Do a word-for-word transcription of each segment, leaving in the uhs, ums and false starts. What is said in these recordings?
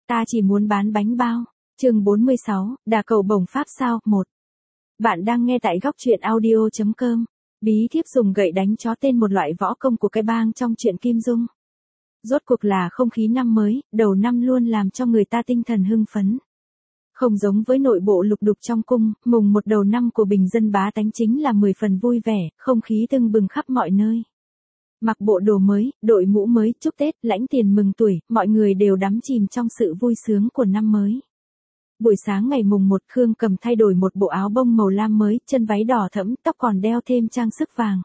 Ta chỉ muốn bán bánh bao. Chương bốn mươi sáu, đà cầu bổng pháp sao? một. Bạn đang nghe tại góc truyện audio chấm com. Bí thiếp dùng gậy đánh chó tên một loại võ công của cái bang trong truyện Kim Dung. Rốt cuộc là không khí năm mới, đầu năm luôn làm cho người ta tinh thần hưng phấn. Không giống với nội bộ lục đục trong cung, mùng một đầu năm của bình dân bá tánh chính là mười phần vui vẻ, không khí tưng bừng khắp mọi nơi. Mặc bộ đồ mới, đội mũ mới, chúc Tết, lãnh tiền mừng tuổi, mọi người đều đắm chìm trong sự vui sướng của năm mới. Buổi sáng ngày mùng một, Khương Cầm thay đổi một bộ áo bông màu lam mới, chân váy đỏ thẫm, tóc còn đeo thêm trang sức vàng.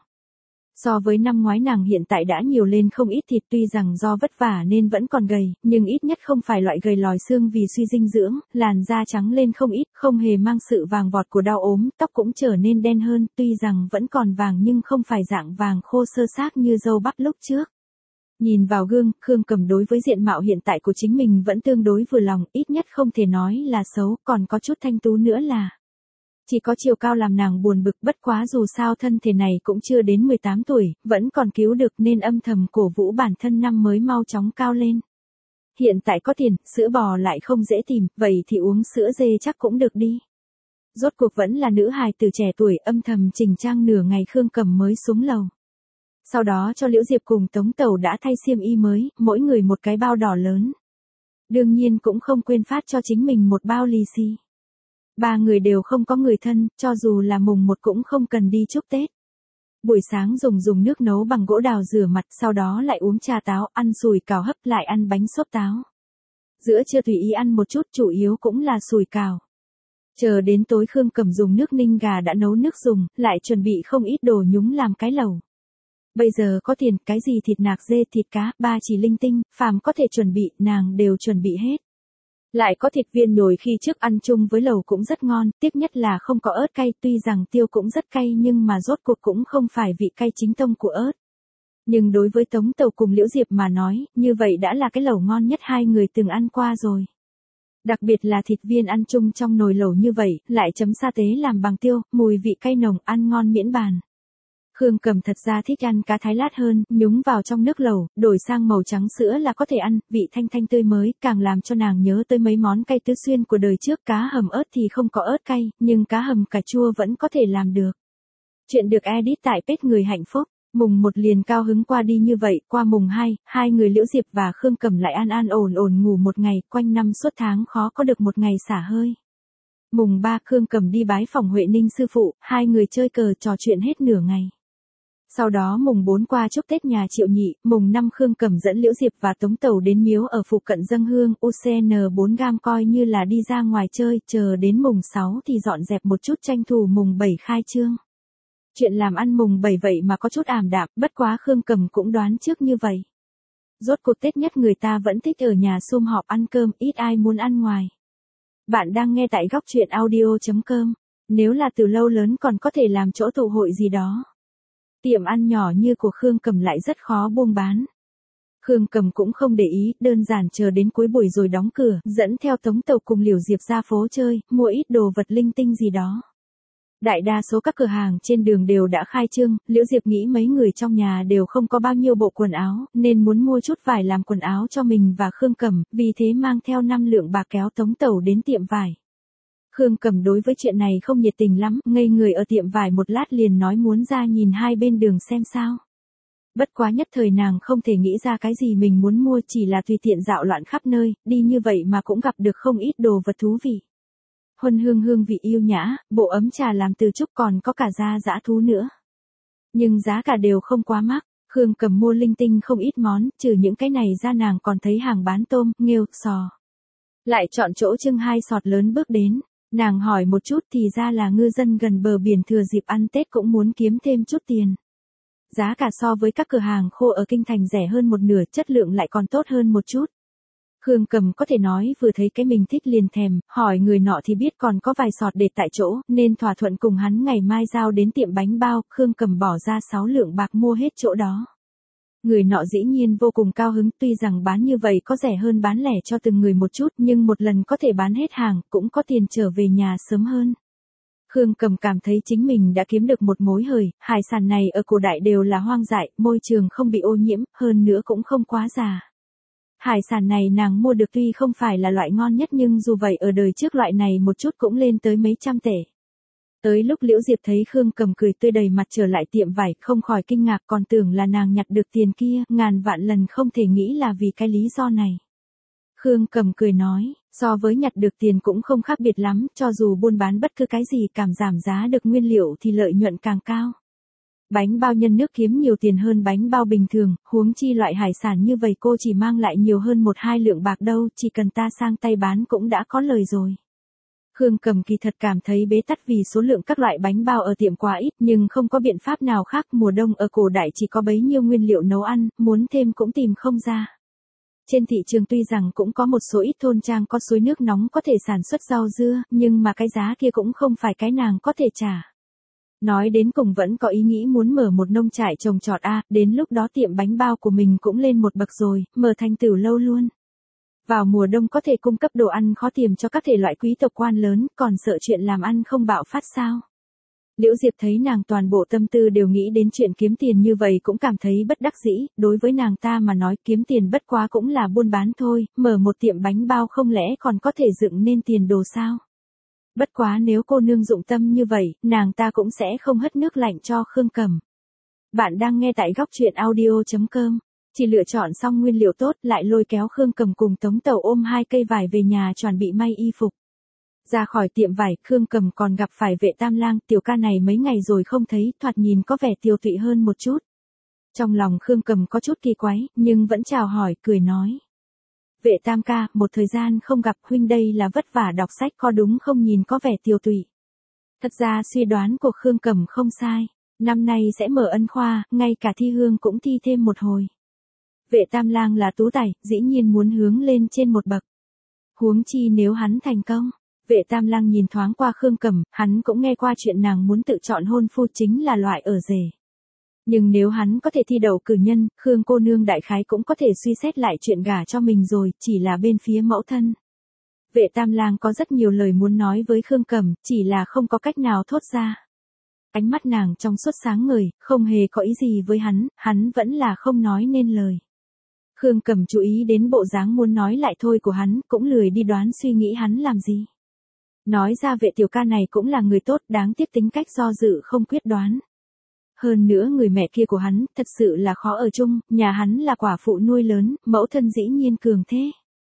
So với năm ngoái nàng hiện tại đã nhiều lên không ít thịt, tuy rằng do vất vả nên vẫn còn gầy, nhưng ít nhất không phải loại gầy lòi xương vì suy dinh dưỡng, làn da trắng lên không ít, không hề mang sự vàng vọt của đau ốm, tóc cũng trở nên đen hơn, tuy rằng vẫn còn vàng nhưng không phải dạng vàng khô sơ xác như râu bắp lúc trước. Nhìn vào gương, Khương Cầm đối với diện mạo hiện tại của chính mình vẫn tương đối vừa lòng, ít nhất không thể nói là xấu, còn có chút thanh tú nữa là. Chỉ có chiều cao làm nàng buồn bực, bất quá dù sao thân thể này cũng chưa đến mười tám tuổi, vẫn còn cứu được nên âm thầm cổ vũ bản thân năm mới mau chóng cao lên. Hiện tại có tiền, sữa bò lại không dễ tìm, vậy thì uống sữa dê chắc cũng được đi. Rốt cuộc vẫn là nữ hài từ trẻ tuổi, âm thầm chỉnh trang nửa ngày Khương Cầm mới xuống lầu. Sau đó cho Liễu Diệp cùng Tống Tẩu đã thay xiêm y mới, mỗi người một cái bao đỏ lớn. Đương nhiên cũng không quên phát cho chính mình một bao lì xì. Ba người đều không có người thân, cho dù là mùng một cũng không cần đi chúc Tết. Buổi sáng dùng dùng nước nấu bằng gỗ đào rửa mặt, sau đó lại uống trà táo, ăn sủi cảo hấp, lại ăn bánh xốp táo. Giữa trưa tùy ý ăn một chút, chủ yếu cũng là sủi cảo. Chờ đến tối Khương Cầm dùng nước ninh gà đã nấu nước dùng, lại chuẩn bị không ít đồ nhúng làm cái lẩu. Bây giờ có tiền, cái gì thịt nạc dê, thịt cá, ba chỉ linh tinh, phàm có thể chuẩn bị, nàng đều chuẩn bị hết. Lại có thịt viên nhồi khi trước ăn chung với lẩu cũng rất ngon, tiếc nhất là không có ớt cay, tuy rằng tiêu cũng rất cay nhưng mà rốt cuộc cũng không phải vị cay chính tông của ớt. Nhưng đối với Tống Tẩu cùng Liễu Diệp mà nói, như vậy đã là cái lẩu ngon nhất hai người từng ăn qua rồi. Đặc biệt là thịt viên ăn chung trong nồi lẩu như vậy, lại chấm sa tế làm bằng tiêu, mùi vị cay nồng, ăn ngon miễn bàn. Khương Cầm thật ra thích ăn cá thái lát hơn, nhúng vào trong nước lẩu, đổi sang màu trắng sữa là có thể ăn, vị thanh thanh tươi mới, càng làm cho nàng nhớ tới mấy món cay tứ xuyên của đời trước. Cá hầm ớt thì không có ớt cay, nhưng cá hầm cà chua vẫn có thể làm được. Chuyện được edit tại page Người Hạnh Phúc. Mùng một liền cao hứng qua đi như vậy, qua mùng hai, hai người Liễu Diệp và Khương Cầm lại an an ổn ổn ngủ một ngày, quanh năm suốt tháng khó có được một ngày xả hơi. Mùng ba, Khương Cầm đi bái phòng Huệ Ninh sư phụ, hai người chơi cờ trò chuyện hết nửa ngày. Sau đó mùng bốn qua chúc Tết nhà Triệu Nhị, mùng năm Khương Cầm dẫn Liễu Diệp và Tống Tẩu đến miếu ở phụ cận dâng hương, u xê en bốn gam coi như là đi ra ngoài chơi, chờ đến mùng sáu thì dọn dẹp một chút tranh thủ mùng bảy khai trương. Chuyện làm ăn mùng bảy vậy mà có chút ảm đạm, bất quá Khương Cầm cũng đoán trước như vậy. Rốt cuộc Tết nhất người ta vẫn thích ở nhà sum họp ăn cơm, ít ai muốn ăn ngoài. Bạn đang nghe tại góc truyện audio chấm com, nếu là từ lâu lớn còn có thể làm chỗ tụ hội gì đó. Tiệm ăn nhỏ như của Khương Cầm lại rất khó buông bán. Khương Cầm cũng không để ý, đơn giản chờ đến cuối buổi rồi đóng cửa, dẫn theo Tống Tẩu cùng Liễu Diệp ra phố chơi, mua ít đồ vật linh tinh gì đó. Đại đa số các cửa hàng trên đường đều đã khai trương, Liễu Diệp nghĩ mấy người trong nhà đều không có bao nhiêu bộ quần áo, nên muốn mua chút vải làm quần áo cho mình và Khương Cầm, vì thế mang theo năm lượng bạc kéo Tống Tẩu đến tiệm vải. Khương Cầm đối với chuyện này không nhiệt tình lắm, ngây người ở tiệm vải một lát liền nói muốn ra nhìn hai bên đường xem sao. Bất quá nhất thời nàng không thể nghĩ ra cái gì mình muốn mua, chỉ là tùy tiện dạo loạn khắp nơi, đi như vậy mà cũng gặp được không ít đồ vật thú vị. Huân hương hương vị yêu nhã, bộ ấm trà làm từ trúc, còn có cả da dã thú nữa. Nhưng giá cả đều không quá mắc, Khương Cầm mua linh tinh không ít món, trừ những cái này ra nàng còn thấy hàng bán tôm, nghêu, sò. Lại chọn chỗ trưng hai sọt lớn bước đến. Nàng hỏi một chút thì ra là ngư dân gần bờ biển thừa dịp ăn Tết cũng muốn kiếm thêm chút tiền. Giá cả so với các cửa hàng khô ở Kinh Thành rẻ hơn một nửa, chất lượng lại còn tốt hơn một chút. Khương Cầm có thể nói vừa thấy cái mình thích liền thèm, hỏi người nọ thì biết còn có vài sọt để tại chỗ, nên thỏa thuận cùng hắn ngày mai giao đến tiệm bánh bao, Khương Cầm bỏ ra sáu lượng bạc mua hết chỗ đó. Người nọ dĩ nhiên vô cùng cao hứng, tuy rằng bán như vậy có rẻ hơn bán lẻ cho từng người một chút, nhưng một lần có thể bán hết hàng, cũng có tiền trở về nhà sớm hơn. Khương Cầm cảm thấy chính mình đã kiếm được một mối hời, hải sản này ở cổ đại đều là hoang dại, môi trường không bị ô nhiễm, hơn nữa cũng không quá già. Hải sản này nàng mua được tuy không phải là loại ngon nhất nhưng dù vậy ở đời trước loại này một chút cũng lên tới mấy trăm tể. Tới lúc Liễu Diệp thấy Khương Cầm cười tươi đầy mặt trở lại tiệm vải, không khỏi kinh ngạc, còn tưởng là nàng nhặt được tiền kia, ngàn vạn lần không thể nghĩ là vì cái lý do này. Khương Cầm cười nói, so với nhặt được tiền cũng không khác biệt lắm, cho dù buôn bán bất cứ cái gì cảm giảm giá được nguyên liệu thì lợi nhuận càng cao. Bánh bao nhân nước kiếm nhiều tiền hơn bánh bao bình thường, huống chi loại hải sản như vậy cô chỉ mang lại nhiều hơn một hai lượng bạc đâu, chỉ cần ta sang tay bán cũng đã có lời rồi. Khương Cầm kỳ thật cảm thấy bế tắc vì số lượng các loại bánh bao ở tiệm quá ít, nhưng không có biện pháp nào khác, mùa đông ở cổ đại chỉ có bấy nhiêu nguyên liệu nấu ăn, muốn thêm cũng tìm không ra. Trên thị trường tuy rằng cũng có một số ít thôn trang có suối nước nóng có thể sản xuất rau dưa, nhưng mà cái giá kia cũng không phải cái nàng có thể trả. Nói đến cùng vẫn có ý nghĩ muốn mở một nông trại trồng trọt a, đến lúc đó tiệm bánh bao của mình cũng lên một bậc rồi, mở thành tửu lâu luôn. Vào mùa đông có thể cung cấp đồ ăn khó tìm cho các thể loại quý tộc quan lớn, còn sợ chuyện làm ăn không bạo phát sao? Liễu Diệp thấy nàng toàn bộ tâm tư đều nghĩ đến chuyện kiếm tiền như vậy cũng cảm thấy bất đắc dĩ, đối với nàng ta mà nói kiếm tiền bất quá cũng là buôn bán thôi, mở một tiệm bánh bao không lẽ còn có thể dựng nên tiền đồ sao? Bất quá nếu cô nương dụng tâm như vậy, nàng ta cũng sẽ không hất nước lạnh cho Khương Cầm. Bạn đang nghe tại góc truyện audio chấm com. Chỉ lựa chọn xong nguyên liệu tốt lại lôi kéo Khương Cầm cùng Tống Tẩu ôm hai cây vải về nhà chuẩn bị may y phục. Ra khỏi tiệm vải, Khương Cầm còn gặp phải Vệ Tam Lang, tiểu ca này mấy ngày rồi không thấy, thoạt nhìn có vẻ tiều tụy hơn một chút. Trong lòng Khương Cầm có chút kỳ quái, nhưng vẫn chào hỏi, cười nói. Vệ Tam ca, một thời gian không gặp huynh đây là vất vả đọc sách có đúng không, nhìn có vẻ tiều tụy. Thật ra suy đoán của Khương Cầm không sai, năm nay sẽ mở ân khoa, ngay cả thi hương cũng thi thêm một hồi. Vệ Tam Lang là tú tài, dĩ nhiên muốn hướng lên trên một bậc. Huống chi nếu hắn thành công. Vệ Tam Lang nhìn thoáng qua Khương Cầm, hắn cũng nghe qua chuyện nàng muốn tự chọn hôn phu chính là loại ở rể. Nhưng nếu hắn có thể thi đậu cử nhân, Khương cô nương đại khái cũng có thể suy xét lại chuyện gả cho mình rồi, chỉ là bên phía mẫu thân. Vệ Tam Lang có rất nhiều lời muốn nói với Khương Cầm, chỉ là không có cách nào thốt ra. Ánh mắt nàng trong suốt sáng ngời, không hề có ý gì với hắn, hắn vẫn là không nói nên lời. Khương Cầm chú ý đến bộ dáng muốn nói lại thôi của hắn, cũng lười đi đoán suy nghĩ hắn làm gì. Nói ra vệ tiểu ca này cũng là người tốt, đáng tiếc tính cách do dự không quyết đoán. Hơn nữa người mẹ kia của hắn, thật sự là khó ở chung, nhà hắn là quả phụ nuôi lớn, mẫu thân dĩ nhiên cường thế.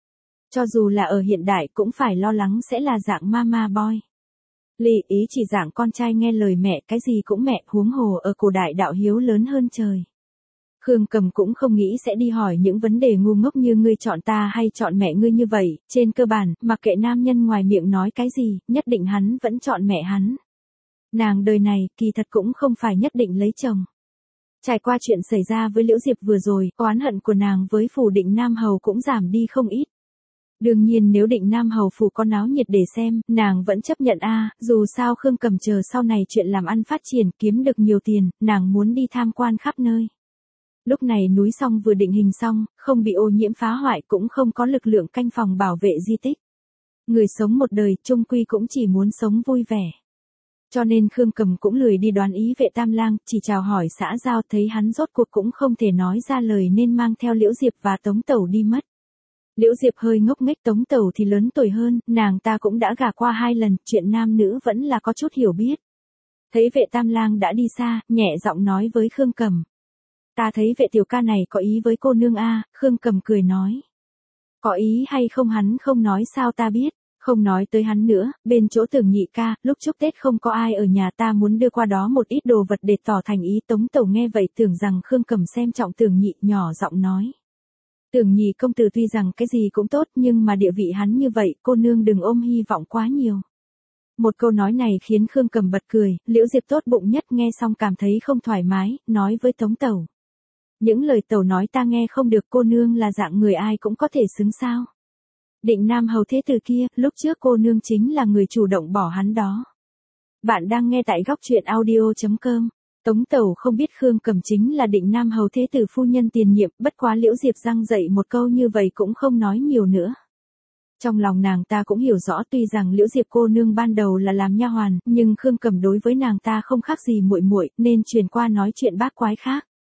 Cho dù là ở hiện đại cũng phải lo lắng sẽ là dạng mama boy. Lì ý chỉ dạng con trai nghe lời mẹ, cái gì cũng mẹ, huống hồ ở cổ đại đạo hiếu lớn hơn trời. Khương Cầm cũng không nghĩ sẽ đi hỏi những vấn đề ngu ngốc như ngươi chọn ta hay chọn mẹ ngươi như vậy, trên cơ bản, mặc kệ nam nhân ngoài miệng nói cái gì, nhất định hắn vẫn chọn mẹ hắn. Nàng đời này, kỳ thật cũng không phải nhất định lấy chồng. Trải qua chuyện xảy ra với Liễu Diệp vừa rồi, oán hận của nàng với phủ Định Nam Hầu cũng giảm đi không ít. Đương nhiên nếu Định Nam Hầu phủ có náo nhiệt để xem, nàng vẫn chấp nhận a, dù sao Khương Cầm chờ sau này chuyện làm ăn phát triển, kiếm được nhiều tiền, nàng muốn đi tham quan khắp nơi. Lúc này núi Song vừa định hình xong, không bị ô nhiễm phá hoại cũng không có lực lượng canh phòng bảo vệ di tích. Người sống một đời, chung quy cũng chỉ muốn sống vui vẻ. Cho nên Khương Cầm cũng lười đi đoán ý Vệ Tam Lang, chỉ chào hỏi xã giao, thấy hắn rốt cuộc cũng không thể nói ra lời nên mang theo Liễu Diệp và Tống Tẩu đi mất. Liễu Diệp hơi ngốc nghếch, Tống Tẩu thì lớn tuổi hơn, nàng ta cũng đã gả qua hai lần, chuyện nam nữ vẫn là có chút hiểu biết. Thấy Vệ Tam Lang đã đi xa, nhẹ giọng nói với Khương Cầm. Ta thấy vệ tiểu ca này có ý với cô nương a, Khương Cầm cười nói. Có ý hay không hắn không nói sao ta biết, không nói tới hắn nữa, bên chỗ Tưởng nhị ca, lúc chúc Tết không có ai ở nhà ta muốn đưa qua đó một ít đồ vật để tỏ thành ý. Tống Tẩu nghe vậy tưởng rằng Khương Cầm xem trọng Tưởng nhị, nhỏ giọng nói. Tưởng nhị công tử tuy rằng cái gì cũng tốt nhưng mà địa vị hắn như vậy, cô nương đừng ôm hy vọng quá nhiều. Một câu nói này khiến Khương Cầm bật cười, Liễu Diệp tốt bụng nhất nghe xong cảm thấy không thoải mái, nói với Tống Tẩu. Những lời Tẩu nói ta nghe không được, cô nương là dạng người ai cũng có thể xứng sao. Định Nam Hầu thế tử kia, lúc trước cô nương chính là người chủ động bỏ hắn đó. Bạn đang nghe tại góc truyện audio chấm com. Tống Tẩu không biết Khương Cầm chính là Định Nam Hầu thế tử phu nhân tiền nhiệm, bất quá Liễu Diệp răng dậy một câu như vậy cũng không nói nhiều nữa. Trong lòng nàng ta cũng hiểu rõ, tuy rằng Liễu Diệp cô nương ban đầu là làm nha hoàn, nhưng Khương Cầm đối với nàng ta không khác gì muội muội, nên truyền qua nói chuyện bác quái khác.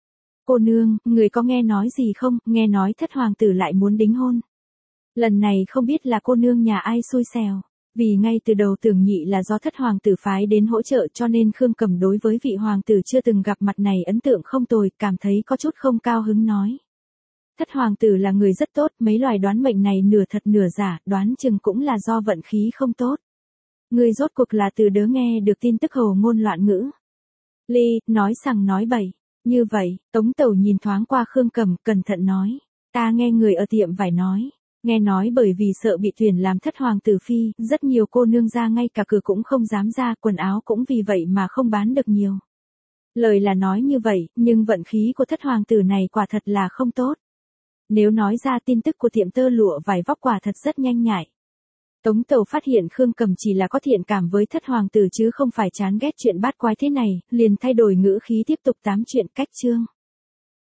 Cô nương, người có nghe nói gì không, nghe nói thất hoàng tử lại muốn đính hôn. Lần này không biết là cô nương nhà ai xui xẻo. Vì ngay từ đầu Tưởng Nhị là do thất hoàng tử phái đến hỗ trợ cho nên Khương Cầm đối với vị hoàng tử chưa từng gặp mặt này ấn tượng không tồi, cảm thấy có chút không cao hứng nói. Thất hoàng tử là người rất tốt, mấy loài đoán mệnh này nửa thật nửa giả, đoán chừng cũng là do vận khí không tốt. Người rốt cuộc là từ đớ nghe được tin tức hồ ngôn loạn ngữ. Ly, nói sằng nói bậy. Như vậy, Tống Tẩu nhìn thoáng qua Khương Cầm, cẩn thận nói. Ta nghe người ở tiệm vải nói. Nghe nói bởi vì sợ bị tuyển làm thất hoàng tử phi, rất nhiều cô nương ra ngay cả cửa cũng không dám ra, quần áo cũng vì vậy mà không bán được nhiều. Lời là nói như vậy, nhưng vận khí của thất hoàng tử này quả thật là không tốt. Nếu nói ra tin tức của tiệm tơ lụa vải vóc quả thật rất nhanh nhạy. Tống Tẩu phát hiện Khương Cầm chỉ là có thiện cảm với thất hoàng tử chứ không phải chán ghét chuyện bát quái thế này, liền thay đổi ngữ khí tiếp tục tám chuyện cách chương.